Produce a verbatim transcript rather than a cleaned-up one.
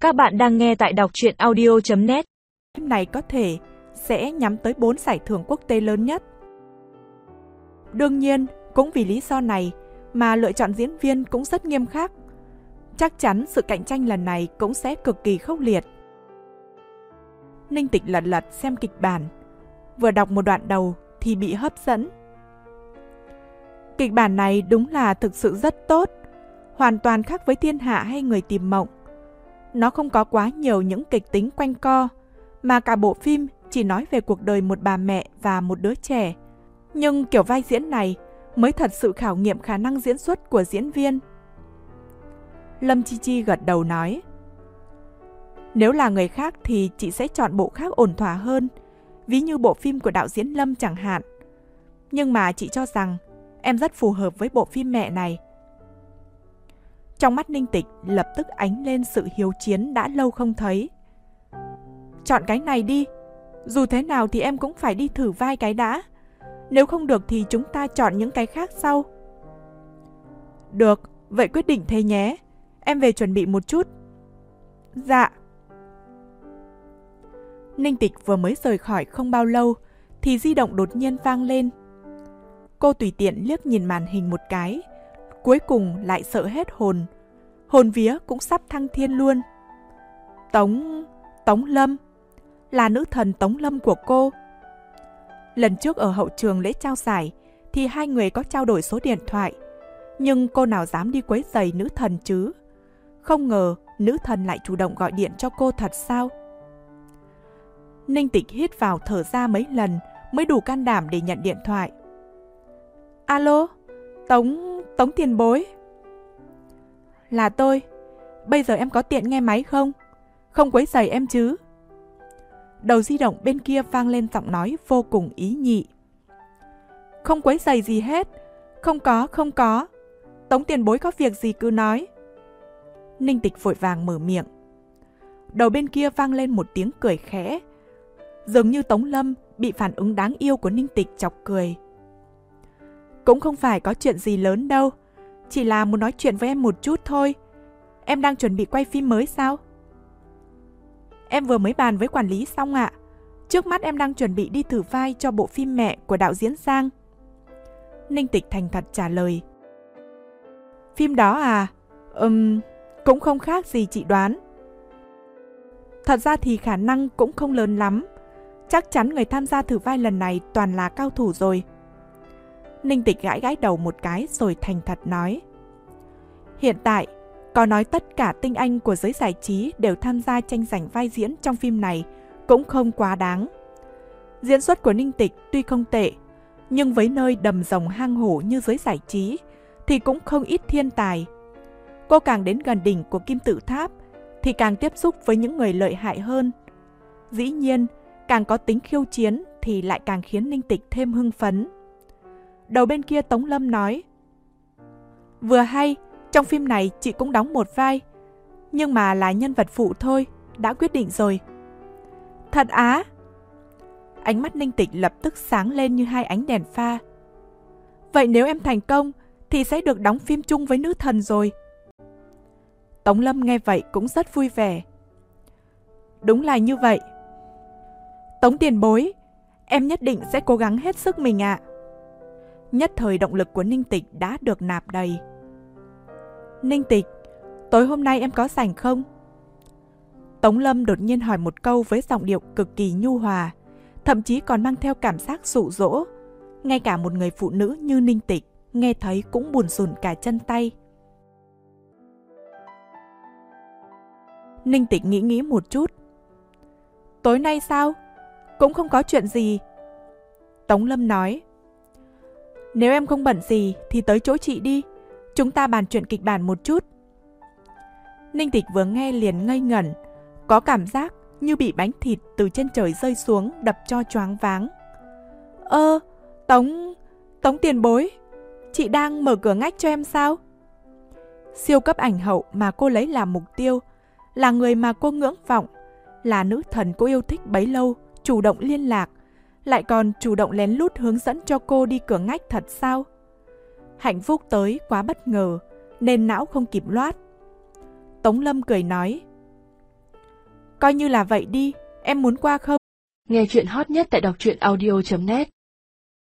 Các bạn đang nghe tại đọc truyện audio chấm net. Phim này có thể sẽ nhắm tới bốn giải thưởng quốc tế lớn nhất. Đương nhiên, cũng vì lý do này mà lựa chọn diễn viên cũng rất nghiêm khắc. Chắc chắn sự cạnh tranh lần này cũng sẽ cực kỳ khốc liệt. Ninh Tịch lật lật xem kịch bản, vừa đọc một đoạn đầu thì bị hấp dẫn. Kịch bản này đúng là thực sự rất tốt, hoàn toàn khác với Thiên Hạ hay Người Tìm Mộng. Nó không có quá nhiều những kịch tính quanh co, mà cả bộ phim chỉ nói về cuộc đời một bà mẹ và một đứa trẻ. Nhưng kiểu vai diễn này mới thật sự khảo nghiệm khả năng diễn xuất của diễn viên. Lâm Chi Chi gật đầu nói: Nếu là người khác thì chị sẽ chọn bộ khác ổn thỏa hơn, ví như bộ phim của đạo diễn Lâm chẳng hạn. Nhưng mà chị cho rằng em rất phù hợp với bộ phim mẹ này. Trong mắt Ninh Tịch lập tức ánh lên sự hiếu chiến đã lâu không thấy. Chọn cái này đi, dù thế nào thì em cũng phải đi thử vai cái đã. Nếu không được thì chúng ta chọn những cái khác sau. Được, vậy quyết định thế nhé. Em về chuẩn bị một chút. Dạ. Ninh Tịch vừa mới rời khỏi không bao lâu thì di động đột nhiên vang lên. Cô tùy tiện liếc nhìn màn hình một cái, cuối cùng lại sợ hết hồn. Hồn vía cũng sắp thăng thiên luôn. Tống... Tống Lâm. Là nữ thần Tống Lâm của cô. Lần trước ở hậu trường lễ trao giải thì hai người có trao đổi số điện thoại, nhưng cô nào dám đi quấy rầy nữ thần chứ. Không ngờ nữ thần lại chủ động gọi điện cho cô thật sao? Ninh Tịch hít vào thở ra mấy lần mới đủ can đảm để nhận điện thoại. Alo, Tống... Tống tiền bối. Là tôi. Bây giờ em có tiện nghe máy không? Không quấy rầy em chứ? Đầu di động bên kia vang lên giọng nói vô cùng ý nhị. Không quấy rầy gì hết. Không có, không có. Tống tiền bối có việc gì cứ nói. Ninh Tịch vội vàng mở miệng. Đầu bên kia vang lên một tiếng cười khẽ. Dường như Tống Lâm bị phản ứng đáng yêu của Ninh Tịch chọc cười. Cũng không phải có chuyện gì lớn đâu. Chỉ là muốn nói chuyện với em một chút thôi. Em đang chuẩn bị quay phim mới sao? Em vừa mới bàn với quản lý xong ạ. Trước mắt em đang chuẩn bị đi thử vai cho bộ phim mẹ của đạo diễn Giang. Ninh Tịch thành thật trả lời. Phim đó à? Ừm, cũng không khác gì chị đoán. Thật ra thì khả năng cũng không lớn lắm. Chắc chắn người tham gia thử vai lần này toàn là cao thủ rồi. Ninh Tịch gãi gãi đầu một cái rồi thành thật nói. Hiện tại, có nói tất cả tinh anh của giới giải trí đều tham gia tranh giành vai diễn trong phim này cũng không quá đáng. Diễn xuất của Ninh Tịch tuy không tệ, nhưng với nơi đầm rồng hang hổ như giới giải trí thì cũng không ít thiên tài. Cô càng đến gần đỉnh của kim tự tháp thì càng tiếp xúc với những người lợi hại hơn. Dĩ nhiên, càng có tính khiêu chiến thì lại càng khiến Ninh Tịch thêm hưng phấn. Đầu bên kia Tống Lâm nói. Vừa hay, trong phim này chị cũng đóng một vai, nhưng mà là nhân vật phụ thôi, đã quyết định rồi. Thật á? Ánh mắt Ninh Tịch lập tức sáng lên như hai ánh đèn pha. Vậy nếu em thành công thì sẽ được đóng phim chung với nữ thần rồi. Tống Lâm nghe vậy cũng rất vui vẻ. Đúng là như vậy. Tống tiền bối, em nhất định sẽ cố gắng hết sức mình ạ. Nhất thời động lực của Ninh Tịch đã được nạp đầy. Ninh Tịch, tối hôm nay em có rảnh không? Tống Lâm đột nhiên hỏi một câu với giọng điệu cực kỳ nhu hòa, thậm chí còn mang theo cảm giác dụ dỗ. Ngay cả một người phụ nữ như Ninh Tịch nghe thấy cũng buồn rùn cả chân tay. Ninh Tịch nghĩ nghĩ một chút. Tối nay sao? Cũng không có chuyện gì. Tống Lâm nói. Nếu em không bận gì thì tới chỗ chị đi. Chúng ta bàn chuyện kịch bản một chút. Ninh Tịch vừa nghe liền ngây ngẩn, có cảm giác như bị bánh thịt từ trên trời rơi xuống đập cho choáng váng. Ơ, Tống... Tống tiền bối, chị đang mở cửa ngách cho em sao? Siêu cấp ảnh hậu mà cô lấy làm mục tiêu, là người mà cô ngưỡng vọng, là nữ thần cô yêu thích bấy lâu, chủ động liên lạc, lại còn chủ động lén lút hướng dẫn cho cô đi cửa ngách thật sao? Hạnh phúc tới quá bất ngờ, nên não không kịp loát. Tống Lâm cười nói. Coi như là vậy đi, em muốn qua không? Nghe chuyện hot nhất tại đọc truyện audio chấm net